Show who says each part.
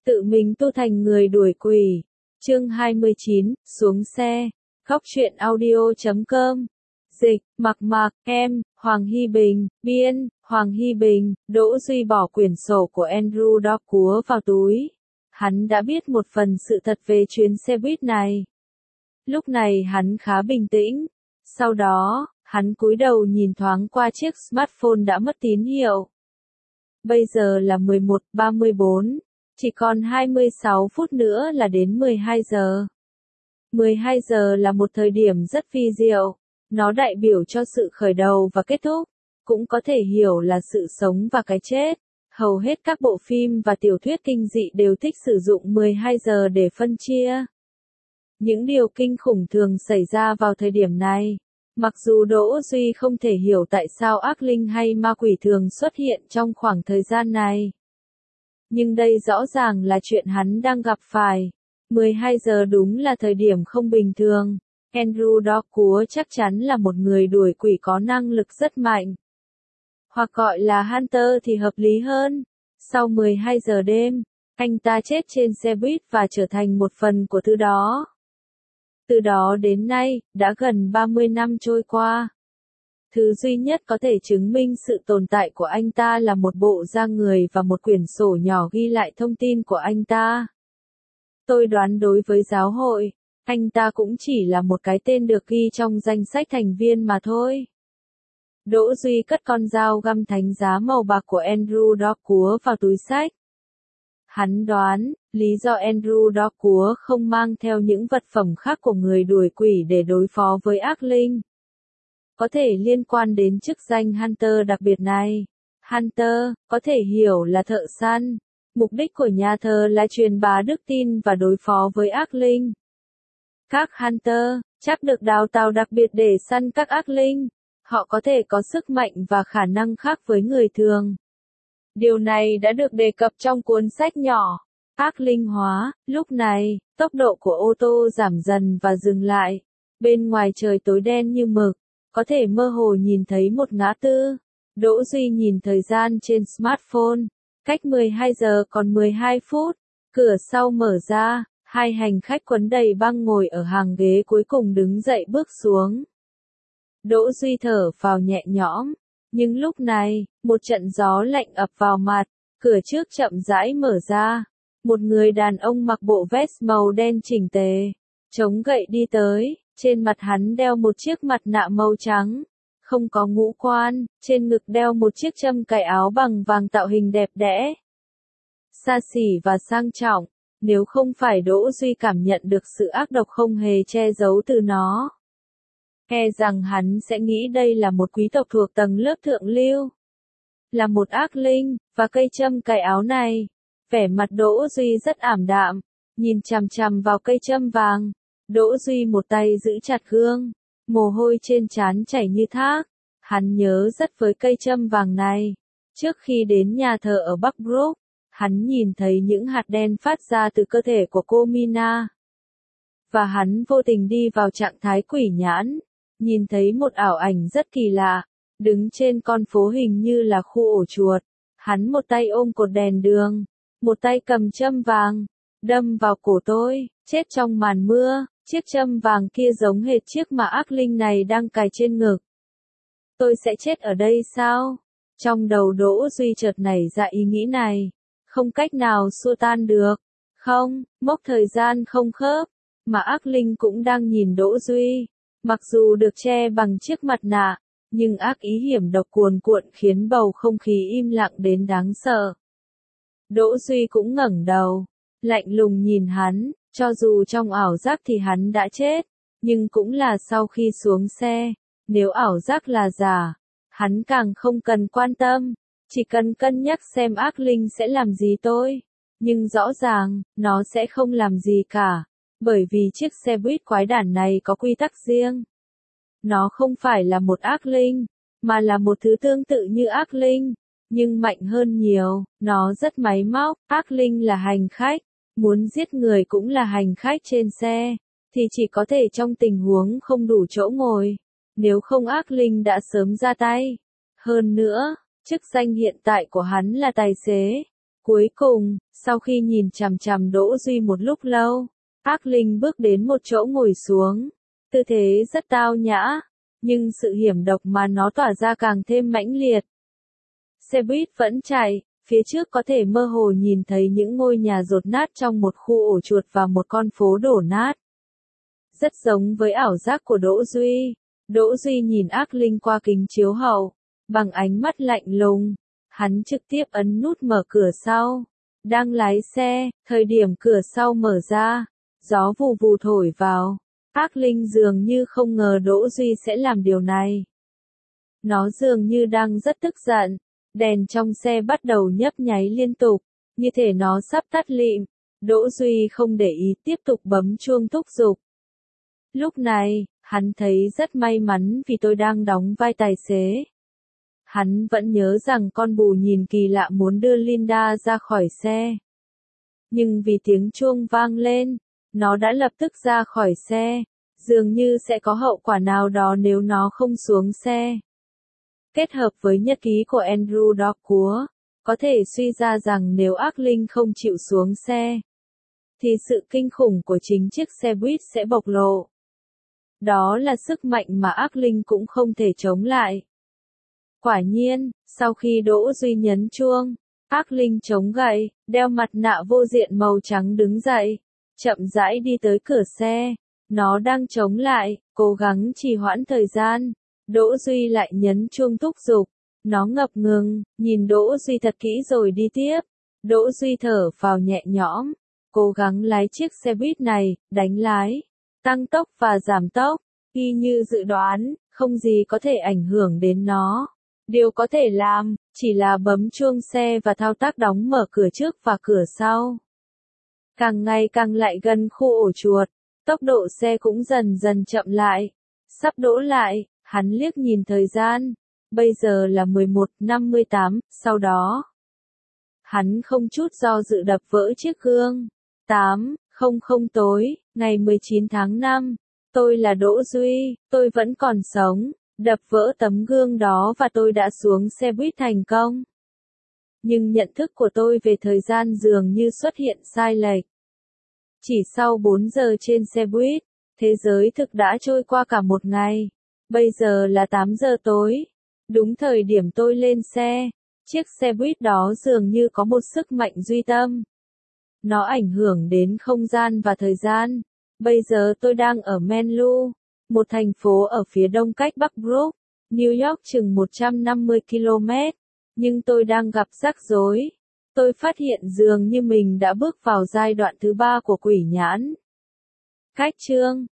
Speaker 1: Tự mình tu thành người đuổi quỷ. Chương 29, xuống xe. Góc truyện audio.com. Dịch, Mạc, em, Hoàng Hy Bình, biên, Hoàng Hy Bình. Đỗ Duy bỏ quyển sổ của Andrew Dockworth vào túi. Hắn đã biết một phần sự thật về chuyến xe buýt này. Lúc này hắn khá bình tĩnh. Sau đó, hắn cúi đầu nhìn thoáng qua chiếc smartphone đã mất tín hiệu. Bây giờ là 11:34, chỉ còn 26 phút nữa là đến 12 giờ. 12 giờ là một thời điểm rất vi diệu, nó đại biểu cho sự khởi đầu và kết thúc, cũng có thể hiểu là sự sống và cái chết. Hầu hết các bộ phim và tiểu thuyết kinh dị đều thích sử dụng 12 giờ để phân chia. Những điều kinh khủng thường xảy ra vào thời điểm này. Mặc dù Đỗ Duy không thể hiểu tại sao ác linh hay ma quỷ thường xuất hiện trong khoảng thời gian này. Nhưng đây rõ ràng là chuyện hắn đang gặp phải. 12 giờ đúng là thời điểm không bình thường. Andrew Dockworth chắc chắn là một người đuổi quỷ có năng lực rất mạnh. Hoặc gọi là Hunter thì hợp lý hơn. Sau 12 giờ đêm, anh ta chết trên xe buýt và trở thành một phần của thứ đó. Từ đó đến nay, đã gần 30 năm trôi qua. Thứ duy nhất có thể chứng minh sự tồn tại của anh ta là một bộ da người và một quyển sổ nhỏ ghi lại thông tin của anh ta. Tôi đoán đối với giáo hội, anh ta cũng chỉ là một cái tên được ghi trong danh sách thành viên mà thôi. Đỗ Duy cất con dao găm thánh giá màu bạc của Andrew Dockworth vào túi xách. Hắn đoán, lý do Andrew Dockworth không mang theo những vật phẩm khác của người đuổi quỷ để đối phó với ác linh, có thể liên quan đến chức danh Hunter đặc biệt này. Hunter, có thể hiểu là thợ săn. Mục đích của nhà thờ là truyền bá đức tin và đối phó với ác linh. Các Hunter, chắc được đào tạo đặc biệt để săn các ác linh. Họ có thể có sức mạnh và khả năng khác với người thường. Điều này đã được đề cập trong cuốn sách nhỏ, Ác linh hóa. Lúc này, tốc độ của ô tô giảm dần và dừng lại. Bên ngoài trời tối đen như mực, có thể mơ hồ nhìn thấy một ngã tư. Đỗ Duy nhìn thời gian trên smartphone. Cách 12 giờ còn 12 phút. Cửa sau mở ra, hai hành khách quấn đầy băng ngồi ở hàng ghế cuối cùng đứng dậy bước xuống. Đỗ Duy thở phào nhẹ nhõm. Nhưng lúc này, một trận gió lạnh ập vào mặt, cửa trước chậm rãi mở ra. Một người đàn ông mặc bộ vest màu đen chỉnh tề, chống gậy đi tới, trên mặt hắn đeo một chiếc mặt nạ màu trắng, không có ngũ quan, trên ngực đeo một chiếc châm cài áo bằng vàng tạo hình đẹp đẽ. Xa xỉ và sang trọng, nếu không phải Đỗ Duy cảm nhận được sự ác độc không hề che giấu từ nó. E rằng hắn sẽ nghĩ đây là một quý tộc thuộc tầng lớp thượng lưu. Là một ác linh, và cây châm cài áo này. Vẻ mặt Đỗ Duy rất ảm đạm, nhìn chằm chằm vào cây châm vàng. Đỗ Duy một tay giữ chặt gương, mồ hôi trên trán chảy như thác. Hắn nhớ rất với cây châm vàng này. Trước khi đến nhà thờ ở Bắc Brook, hắn nhìn thấy những hạt đen phát ra từ cơ thể của cô Mina. Và hắn vô tình đi vào trạng thái quỷ nhãn. Nhìn thấy một ảo ảnh rất kỳ lạ, đứng trên con phố hình như là khu ổ chuột. Hắn một tay ôm cột đèn đường, một tay cầm châm vàng, đâm vào cổ tôi, chết trong màn mưa. Chiếc châm vàng kia giống hệt chiếc mà ác linh này đang cài trên ngực. Tôi sẽ chết ở đây sao? Trong đầu Đỗ Duy chợt nảy ra ý nghĩ này, không cách nào xua tan được. Không, mốc thời gian không khớp, mà ác linh cũng đang nhìn Đỗ Duy. Mặc dù được che bằng chiếc mặt nạ, nhưng ác ý hiểm độc cuồn cuộn khiến bầu không khí im lặng đến đáng sợ. Đỗ Duy cũng ngẩng đầu, lạnh lùng nhìn hắn, cho dù trong ảo giác thì hắn đã chết, nhưng cũng là sau khi xuống xe. Nếu ảo giác là giả, hắn càng không cần quan tâm, chỉ cần cân nhắc xem ác linh sẽ làm gì tôi. Nhưng rõ ràng, nó sẽ không làm gì cả. Bởi vì chiếc xe buýt quái đản này có quy tắc riêng. Nó không phải là một ác linh, mà là một thứ tương tự như ác linh, nhưng mạnh hơn nhiều. Nó rất máy móc. Ác linh là hành khách, muốn giết người cũng là hành khách trên xe, thì chỉ có thể trong tình huống không đủ chỗ ngồi. Nếu không ác linh đã sớm ra tay. Hơn nữa, chức danh hiện tại của hắn là tài xế. Cuối cùng, sau khi nhìn chằm chằm Đỗ Duy một lúc lâu, Ác Linh bước đến một chỗ ngồi xuống. Tư thế rất tao nhã, nhưng sự hiểm độc mà nó tỏa ra càng thêm mãnh liệt. Xe buýt vẫn chạy, phía trước có thể mơ hồ nhìn thấy những ngôi nhà dột nát trong một khu ổ chuột và một con phố đổ nát. Rất giống với ảo giác của Đỗ Duy. Đỗ Duy nhìn Ác Linh qua kính chiếu hậu, bằng ánh mắt lạnh lùng. Hắn trực tiếp ấn nút mở cửa sau. Đang lái xe, thời điểm cửa sau mở ra, gió vù vù thổi vào. Ác Linh dường như không ngờ Đỗ Duy sẽ làm điều này. Nó dường như đang rất tức giận. Đèn trong xe bắt đầu nhấp nháy liên tục, như thể nó sắp tắt lịm. Đỗ Duy không để ý tiếp tục bấm chuông thúc giục. Lúc này, hắn thấy rất may mắn vì tôi đang đóng vai tài xế. Hắn vẫn nhớ rằng con bù nhìn kỳ lạ muốn đưa Linda ra khỏi xe. Nhưng vì tiếng chuông vang lên, nó đã lập tức ra khỏi xe, dường như sẽ có hậu quả nào đó nếu nó không xuống xe. Kết hợp với nhật ký của Andrew Dockworth, có thể suy ra rằng nếu Ác Linh không chịu xuống xe, thì sự kinh khủng của chính chiếc xe buýt sẽ bộc lộ. Đó là sức mạnh mà Ác Linh cũng không thể chống lại. Quả nhiên, sau khi Đỗ Duy nhấn chuông, Ác Linh chống gậy, đeo mặt nạ vô diện màu trắng đứng dậy, chậm rãi đi tới cửa xe. Nó đang chống lại, cố gắng trì hoãn thời gian. Đỗ Duy lại nhấn chuông thúc giục. Nó ngập ngừng, nhìn Đỗ Duy thật kỹ rồi đi tiếp. Đỗ Duy thở phào nhẹ nhõm, cố gắng lái chiếc xe buýt này, đánh lái, tăng tốc và giảm tốc. Y như dự đoán, không gì có thể ảnh hưởng đến nó. Điều có thể làm, chỉ là bấm chuông xe và thao tác đóng mở cửa trước và cửa sau. Càng ngày càng lại gần khu ổ chuột, tốc độ xe cũng dần dần chậm lại. Sắp đỗ lại, hắn liếc nhìn thời gian. Bây giờ là 11:58, sau đó. Hắn không chút do dự đập vỡ chiếc gương. 8:00 tối, ngày 19 tháng 5. Tôi là Đỗ Duy, tôi vẫn còn sống. Đập vỡ tấm gương đó và tôi đã xuống xe buýt thành công. Nhưng nhận thức của tôi về thời gian dường như xuất hiện sai lệch. Chỉ sau 4 giờ trên xe buýt, thế giới thực đã trôi qua cả một ngày. Bây giờ là 8 giờ tối. Đúng thời điểm tôi lên xe, chiếc xe buýt đó dường như có một sức mạnh duy tâm. Nó ảnh hưởng đến không gian và thời gian. Bây giờ tôi đang ở Menlo, một thành phố ở phía đông cách Bắc Brook, New York chừng 150 km. Nhưng tôi đang gặp rắc rối. Tôi phát hiện dường như mình đã bước vào giai đoạn thứ 3 của quỷ nhãn. Cách chương